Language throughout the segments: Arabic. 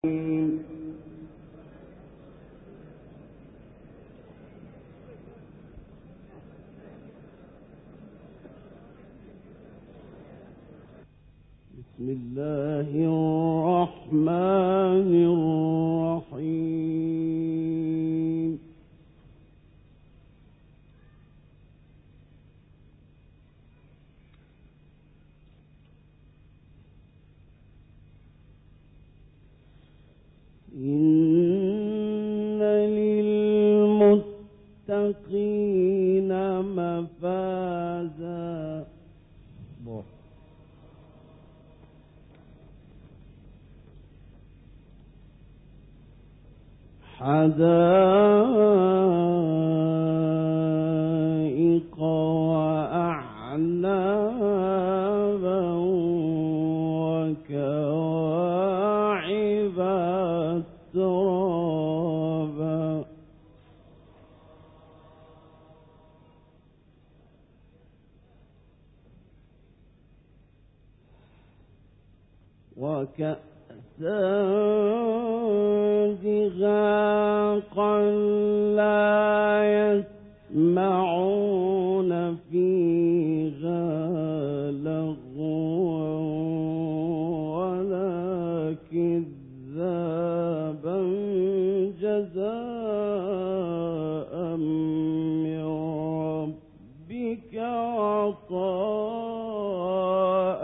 بسم الله الرحمن الرحيم. إن للمتقين مفازا حدائق وأعنابا وكواعب أترابا وكأسا دهاقا لا يسمعون فيها لغوا ولا كذابا جزاء من ربك عطاء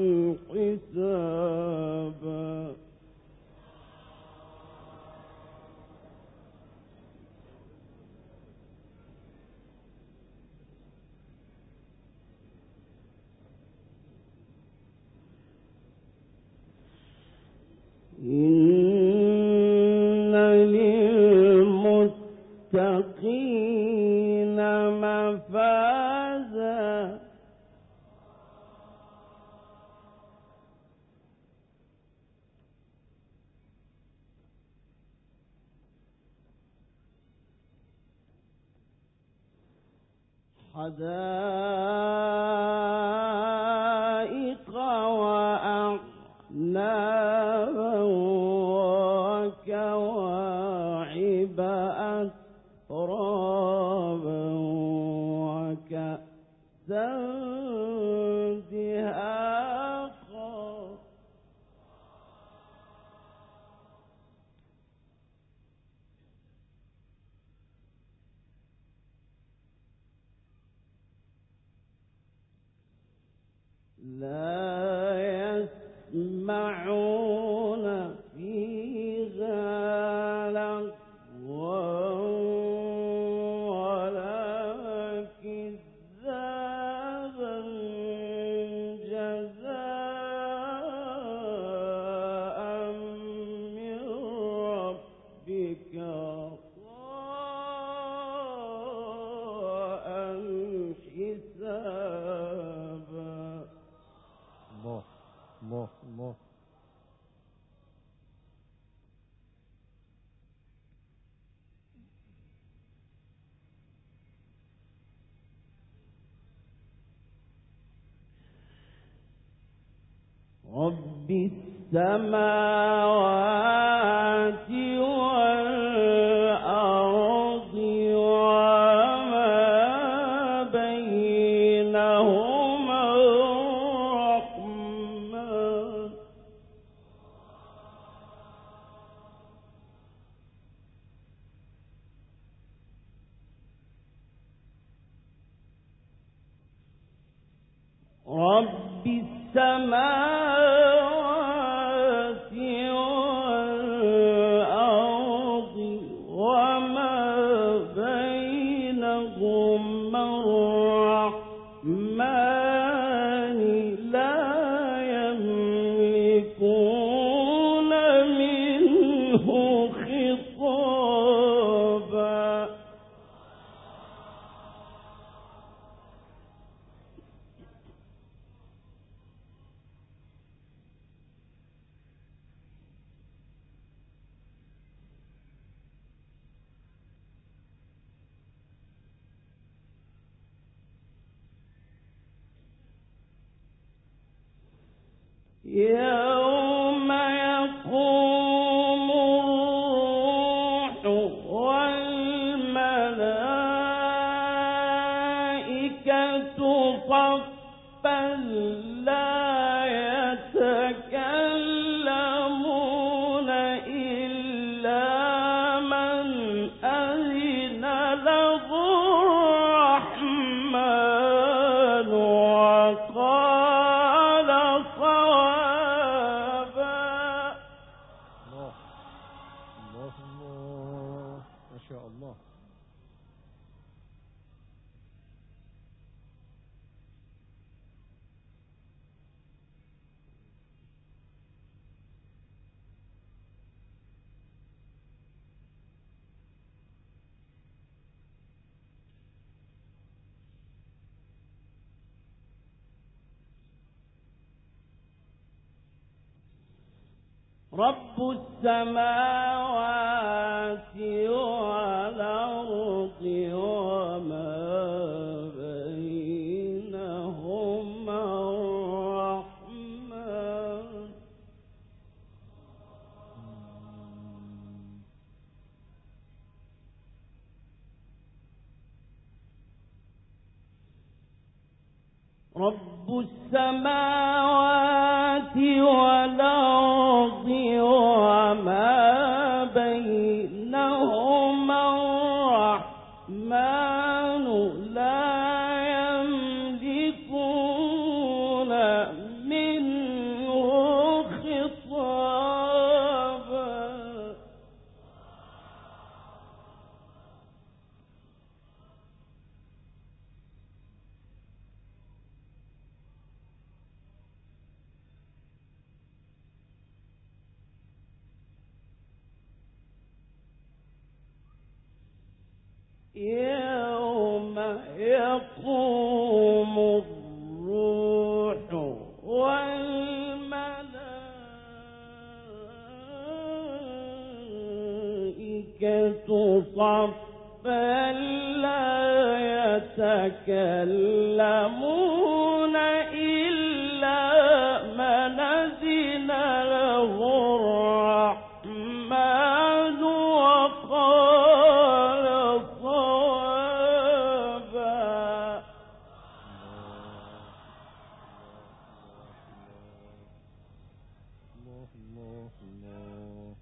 حسابا. إن للمتقين مفازا حدائق وأعنابا وكواعب أترابا وكأسا دهاقا لا يسمعون فيها لغوا ولا كذابا جزاء من ربك عطاء حسابا. الله الله الله. رب السماوات والأرض وما بينهما الرحمن رب السماوات والأرض وما بينهما الرحمن لا يملكون منه خطابا. يوم يقوم الله ما شاء الله. رب السماوات والأرض وما بينهما الرحمن. رب السماوات والأرض وما بينهما الرحمن لا يملكون منه خطابا. يوم يقوم الروح والملائكة صفا لا يتكلمون إلا من أذن له الرحمن وقال صوابا. الله الله الله.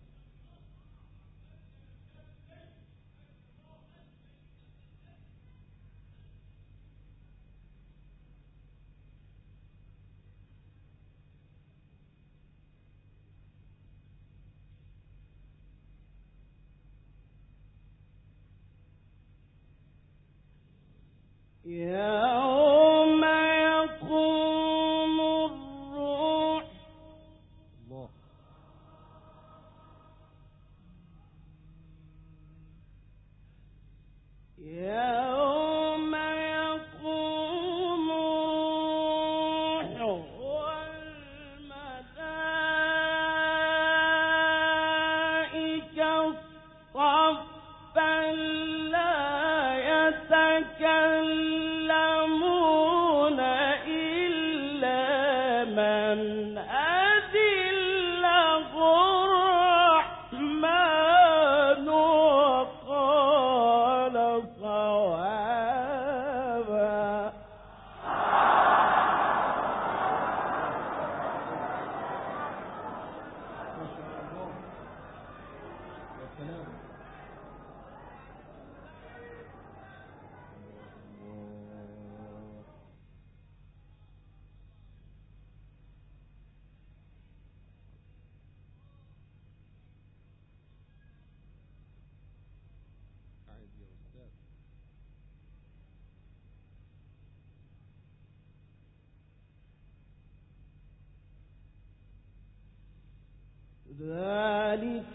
يوم يقوم الروح الله يوم يقوم الروح والملائكة صفا لا يتكلمون إلا من أذن له الرحمن وقال صوابا. ما شاء الله. يا سلام. الله. عادي يا أستاذ. ذلك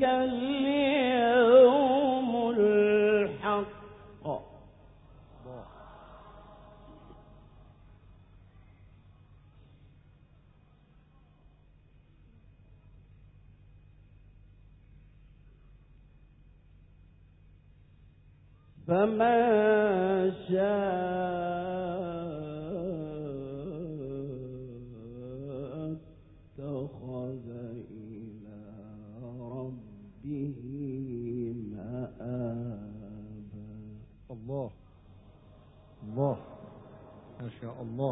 اليوم الحق. الله فمن شاء اتخذ إلى ربه مآبا. الله الله ما شاء الله.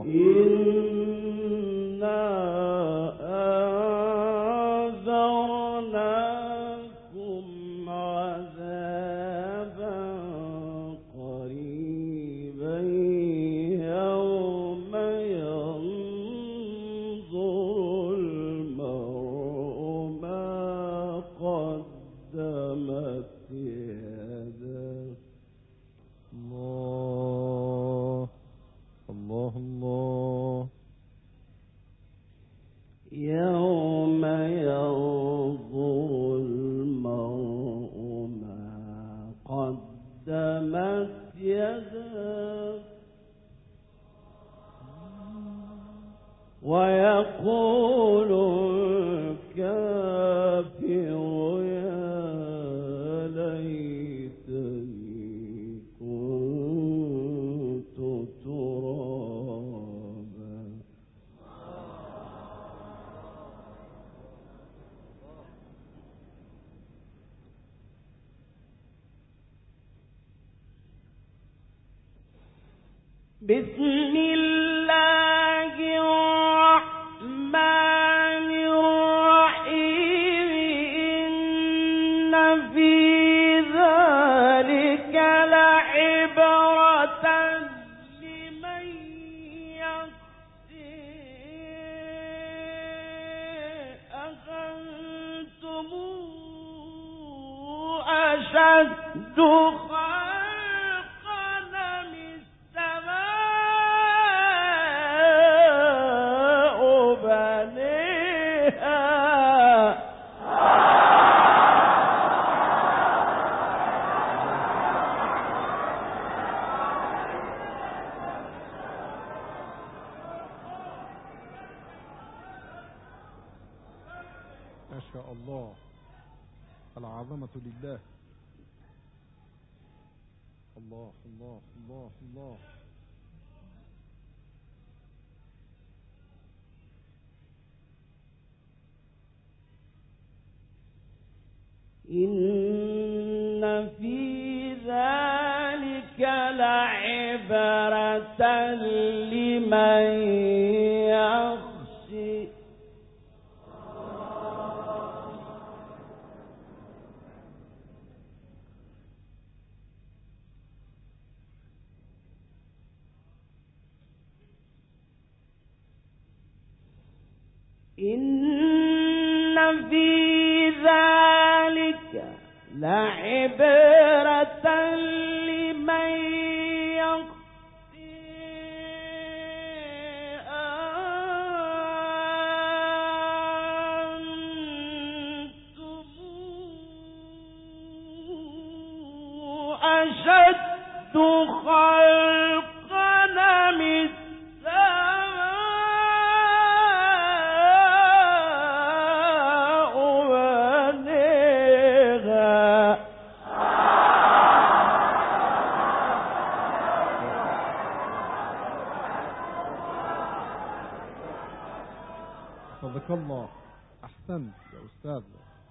إنا أنذرناكم عذابا قريبا بسم الله الرحمن الرحيم إن في ذلك لعبرة لمن يخشى أأنتم أشد ما شاء الله. العظمة لله. الله الله الله الله. إن في ذلك لعبرة لمن يخشى إن في ذلك لعبرة لمن يخشى أأنتم أشد خلقا أم صدق الله. أحسنت يا أستاذ.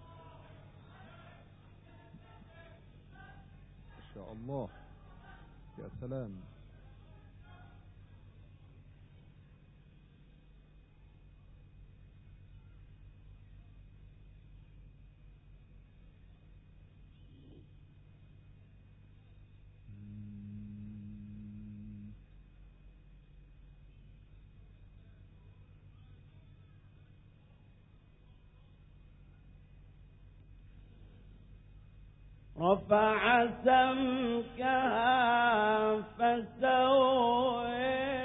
ما شاء الله. يا سلام. رفع سمكها فسواها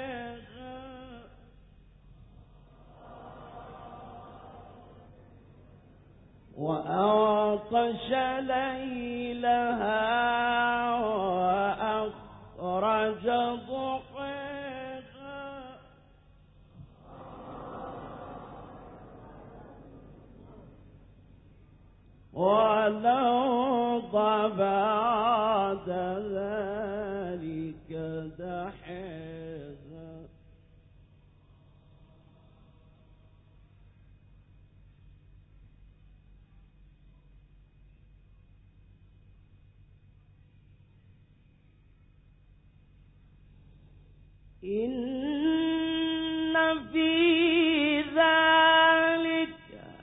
وأغطش ليلها وأخرج ضحاها والأرض بعد ذلك دحاها إن في ذلك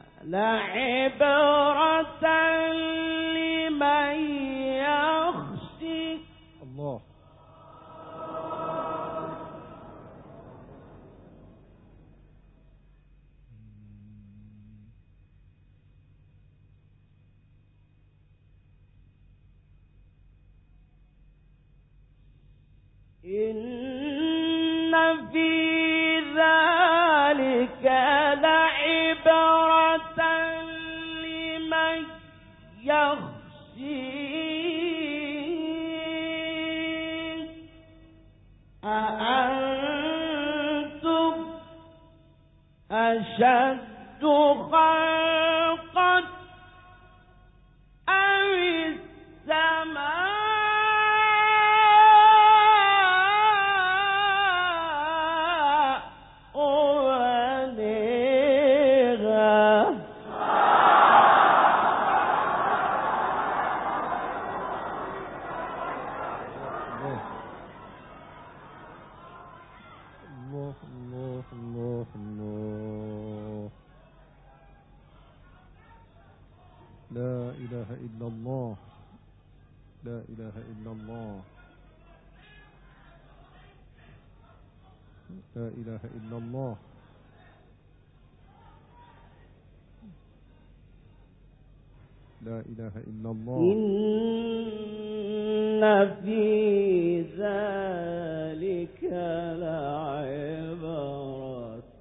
لعبرة لمن يخشى الله. إن في ذلك لعبرة لمن يخشى أأنتم أشد خلقا أم السماء إله إلا الله لا إله إلا الله لا إله إلا الله لا إله إلا الله إن في ذلك لعبرة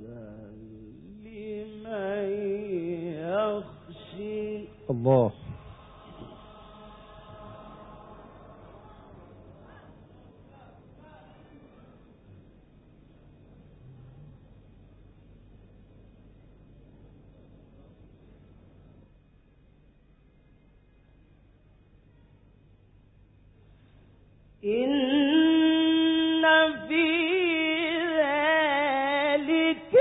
لمن يخشى الله إن في ذلك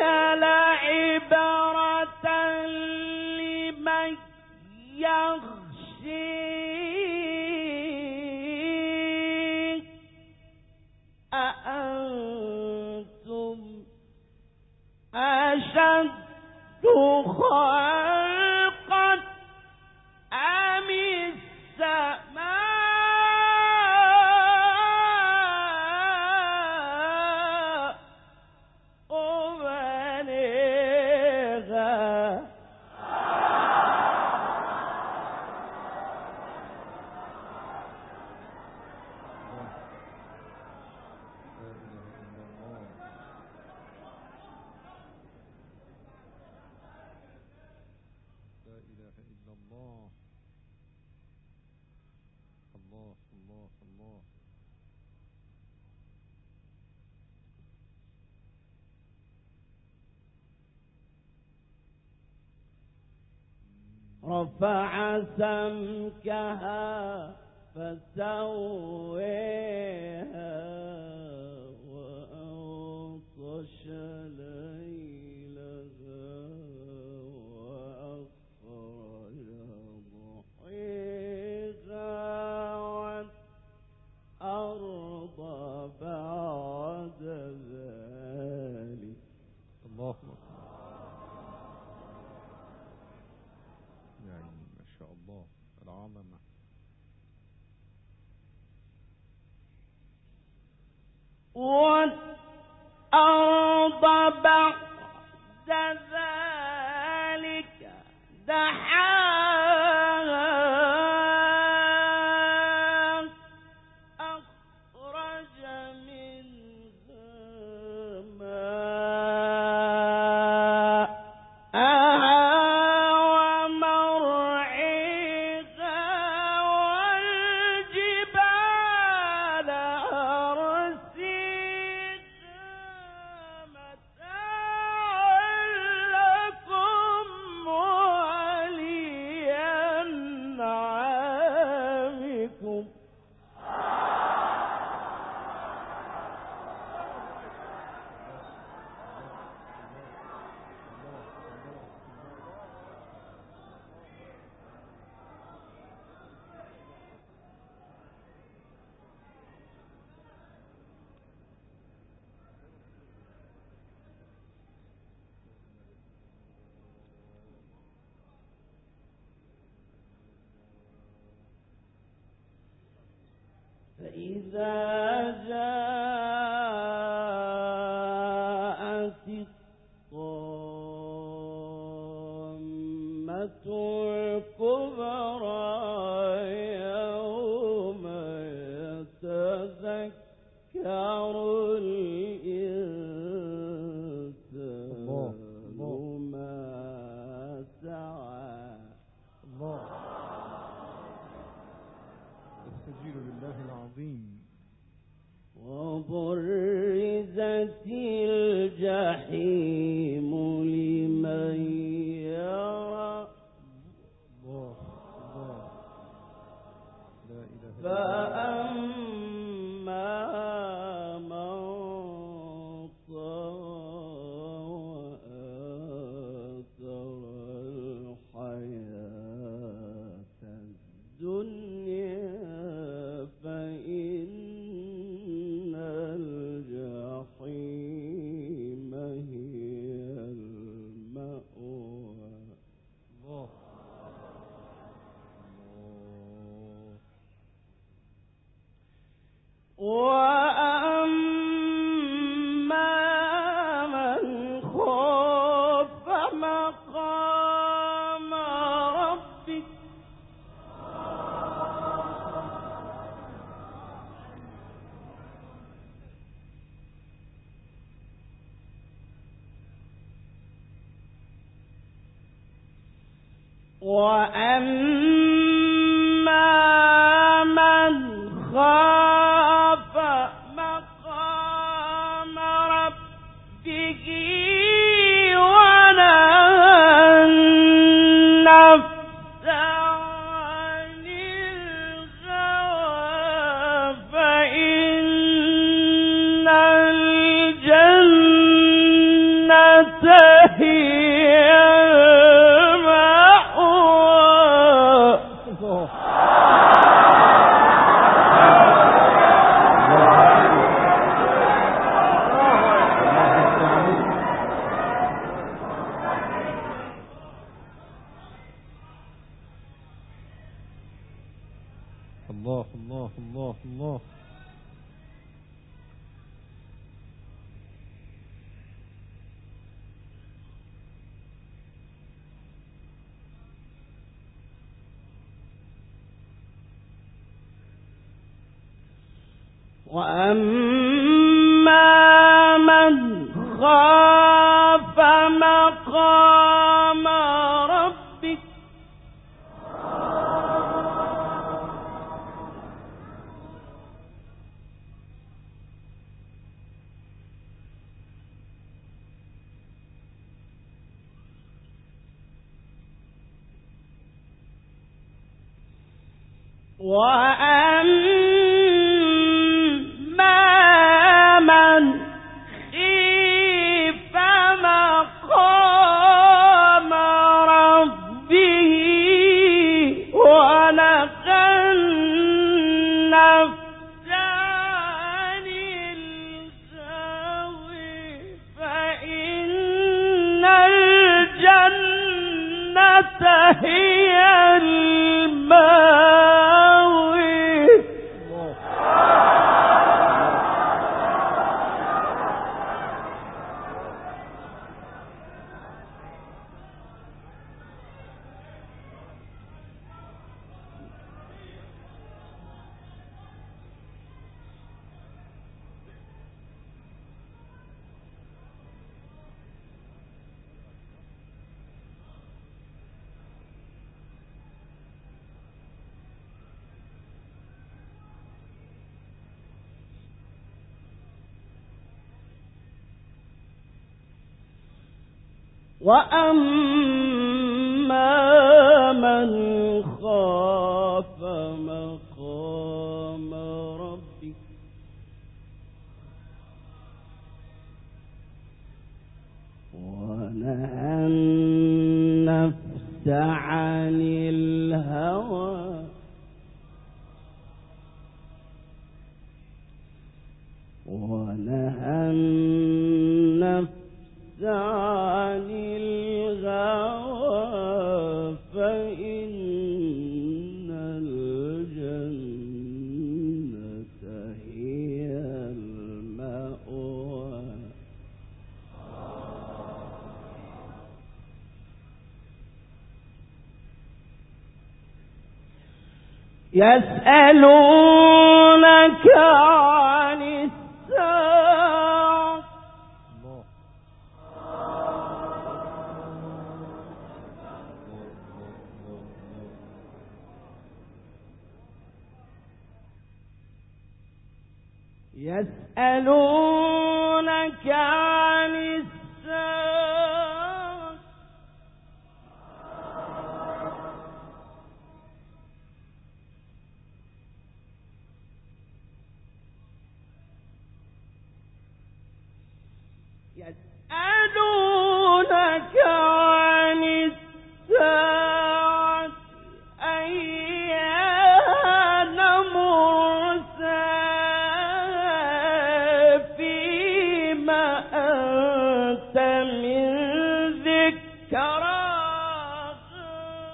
لعبرة لمن يخشى أأنتم أشد خلقا أم السماء بنيها الله الله الله رفع سمكها فسويها وأغطش ليلها وأخرج ضحيها والأرض بعد ذلك الله أكبر يعني ما شاء الله العظمة والأرض بعد ذلك دحاها أخرج منها ماءها ومرعيها والجبال أرسيها متاعا لكم ولأنعامكم فإذا جاءت الطامة الكبرى يوم يتذكر الإنسان ما سعى الله استجير بالله العظيم وبرزت الجحيم لمن يرى الله الله لا إله إلا الله فأما من طغى وآثر الحياة الدنيا فإن الجحيم هي المأوى الله وأما من خاف مقام ربه ونهى النفس عن الهوى فإن الجنة هي الله الله الله الله. وأما من خاف مقام ربه وأما من خيف مقام ربه ونهى النفس عن الهوى فإن الجنة هي المأوى. وأما من خاف مقام ربه ونهى النفس عن الهوى ونهى النفس عن الهوى فإن الجنة هي المأوى. يسألونك عن الساعة يسألونك عن الساعة يسألونك عن الساعة أيان مرساها فيما أنت من ذكراها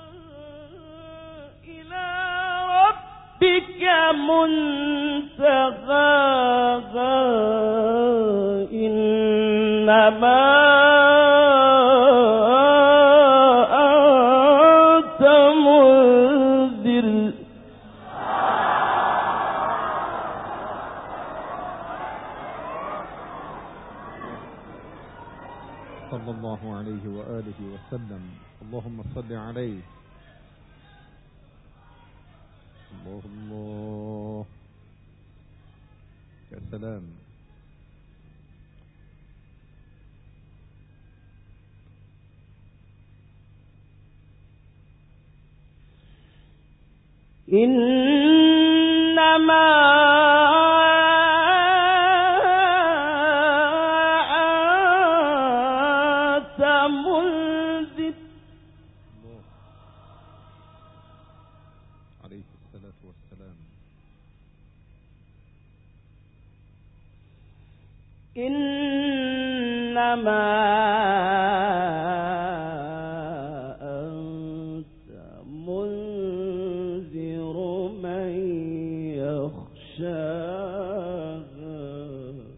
إلى ربك منتهاها إنما أنت منذر. صلى الله عليه وآله وسلم. اللهم صل عليه الله الله. يا سلام. إنما أنت منذر. عليه الصلاة والسلام. إنما أنت منذر من يخشاها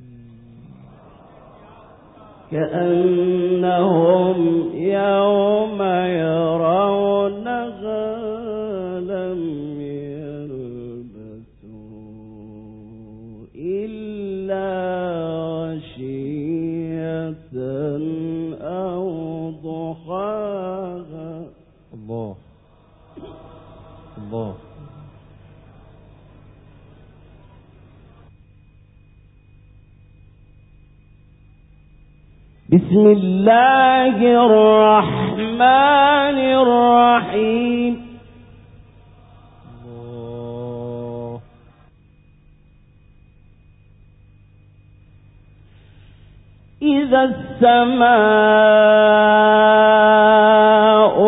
كأنهم يوم يرونها لم يلبثوا إلا عشية أو ضحاها. الله الله. بسم الله الرحمن الرحيم. الله. إذا السماء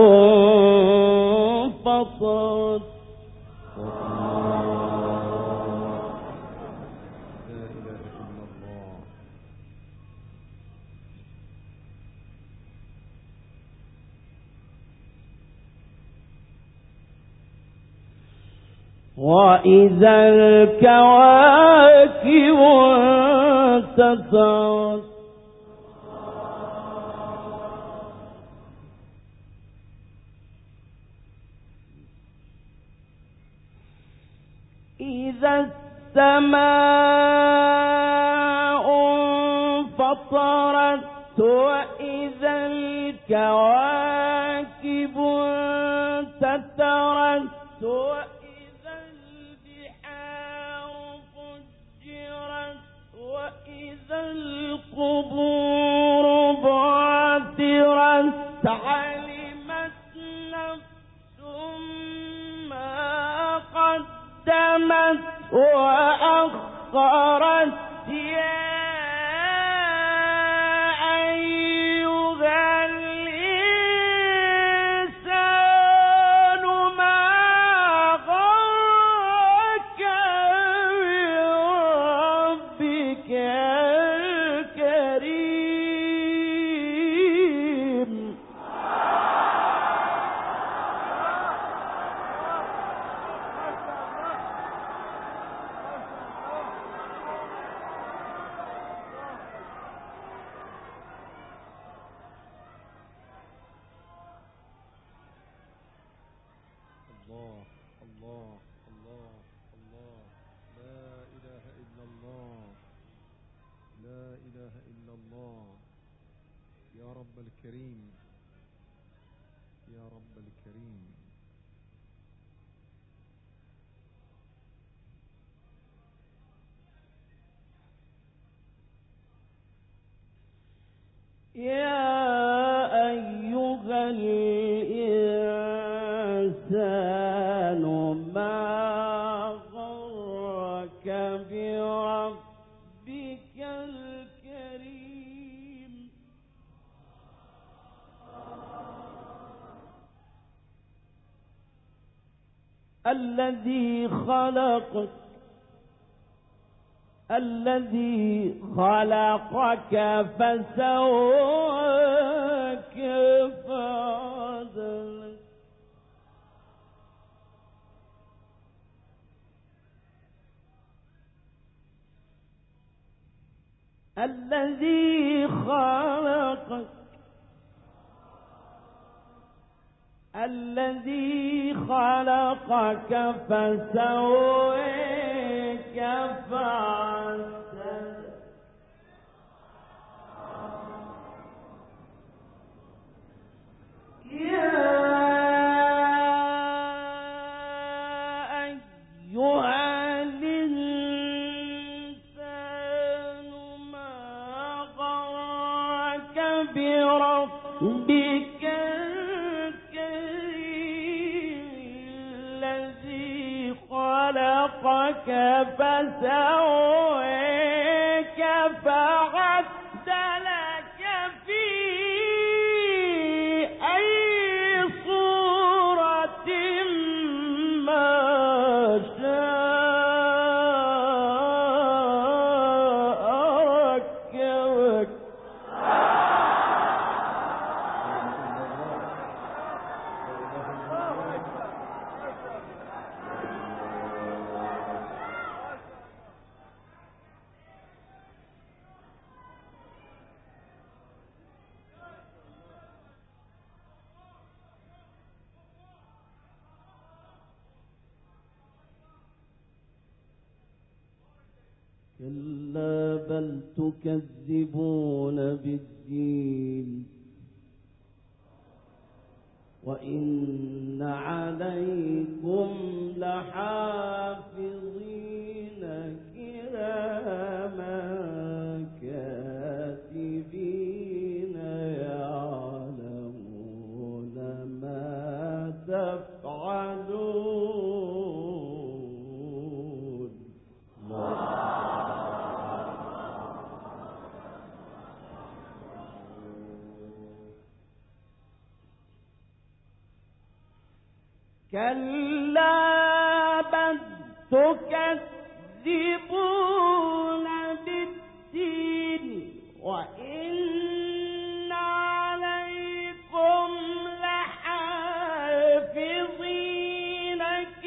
انفطرت. لا إله إلا الله. وإذا الكواكب انتثرت. إذا السماء انفطرت وإذا الكواكب انتثرت وإذا البحار فجرت وإذا القبور بعثرت علمت نفس ما قدمت وأخرت. يا أيها الإنسان ما غرك بربك الكريم. الله الله الله الله. لا إله إلا الله. لا إله إلا الله. يا رب الكريم. يا رب الكريم. يا أيها الإنسان ما غرك بربك الكريم. الذي خلقك فسواك فعدلك. الذي خلقك فسواك فعدلك. يا الذي خلقك فسويك فعدلك في أي صورة ما شاء ركبك. كلا بل تكذبون بالدين وإن عليكم لحافظين كراما كاتبين يعلمون ما تفعلون. كلا بل تكذبون بالدين وإن عليكم لحافظين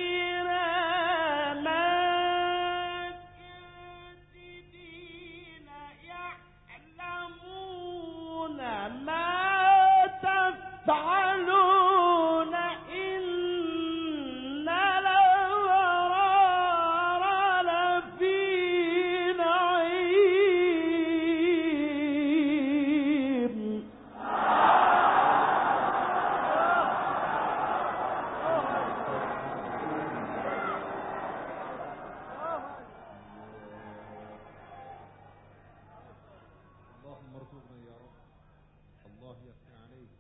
كراما كاتبين يعلمون ما تفعلون. اللهم ارزقنا يا رب. الله يفتح عليك.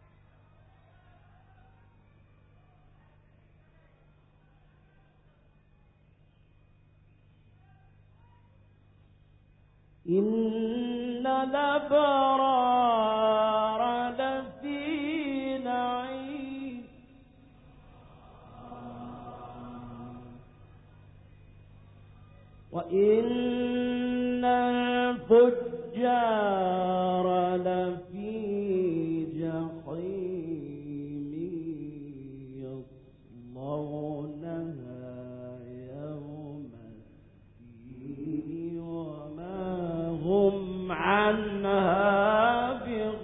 إن الأبرار لفي نعيم وإن الفجار لفي جحيم يصلونها يوم الدين وما هم عنها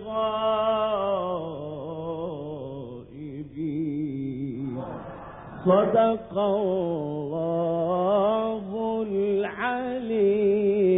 بغائبين. صدق الله العلي